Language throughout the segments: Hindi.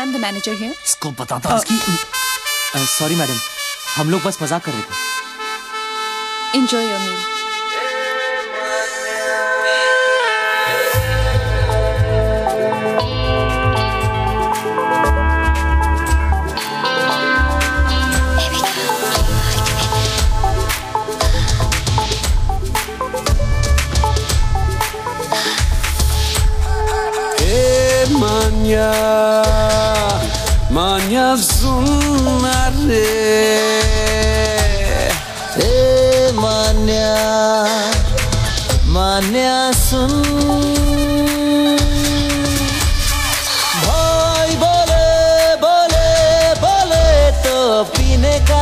I'm the manager here. इसको बताता इसकी। सॉरी मैडम, हम लोग बस मजाक कर रहे थे। Enjoy your meal. Manya, manya sunare. Manya, manya sun. भाई बोले बोले बोले तो पीने का,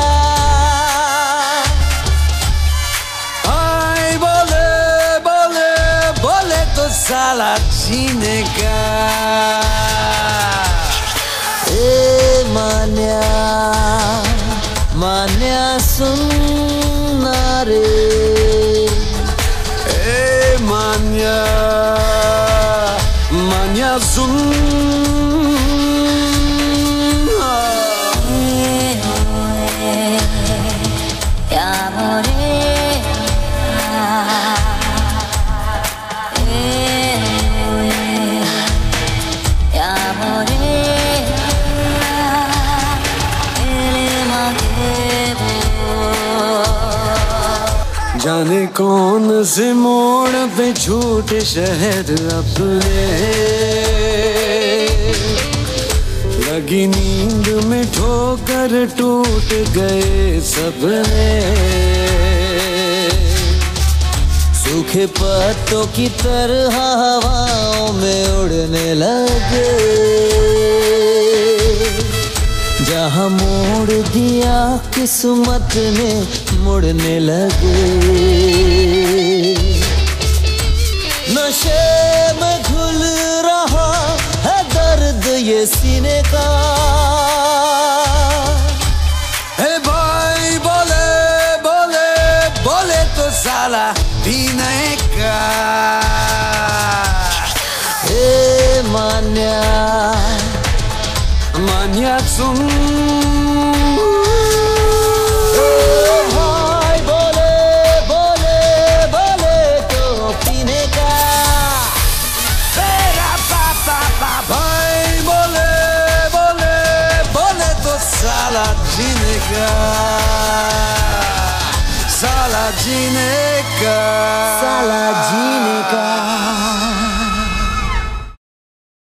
भाई बोले बोले बोले तो साला जीने का। मान्या मान्या सुनना रे। मान्या मान्या सुन। जाने कौन से मोड़ पे झूठे शहर अपने, लगी नींद में ठोकर टूट गए सपने। सूखे पत्तों की तरह हवाओं में उड़ने लगे, जहाँ मोड़ दिया किस्मत ने मुड़ने लगे। नशे में घुल रहा है दर्द ये सीने का। हे भाई बोले बोले बोले तो साला पीने का। हे मान्या मान्या सुन। भाई बोले बोले बोले तो पीने का। तेरा पापा भाई बोले बोले बोले तो साला जीने का। साला जीने का। साला जी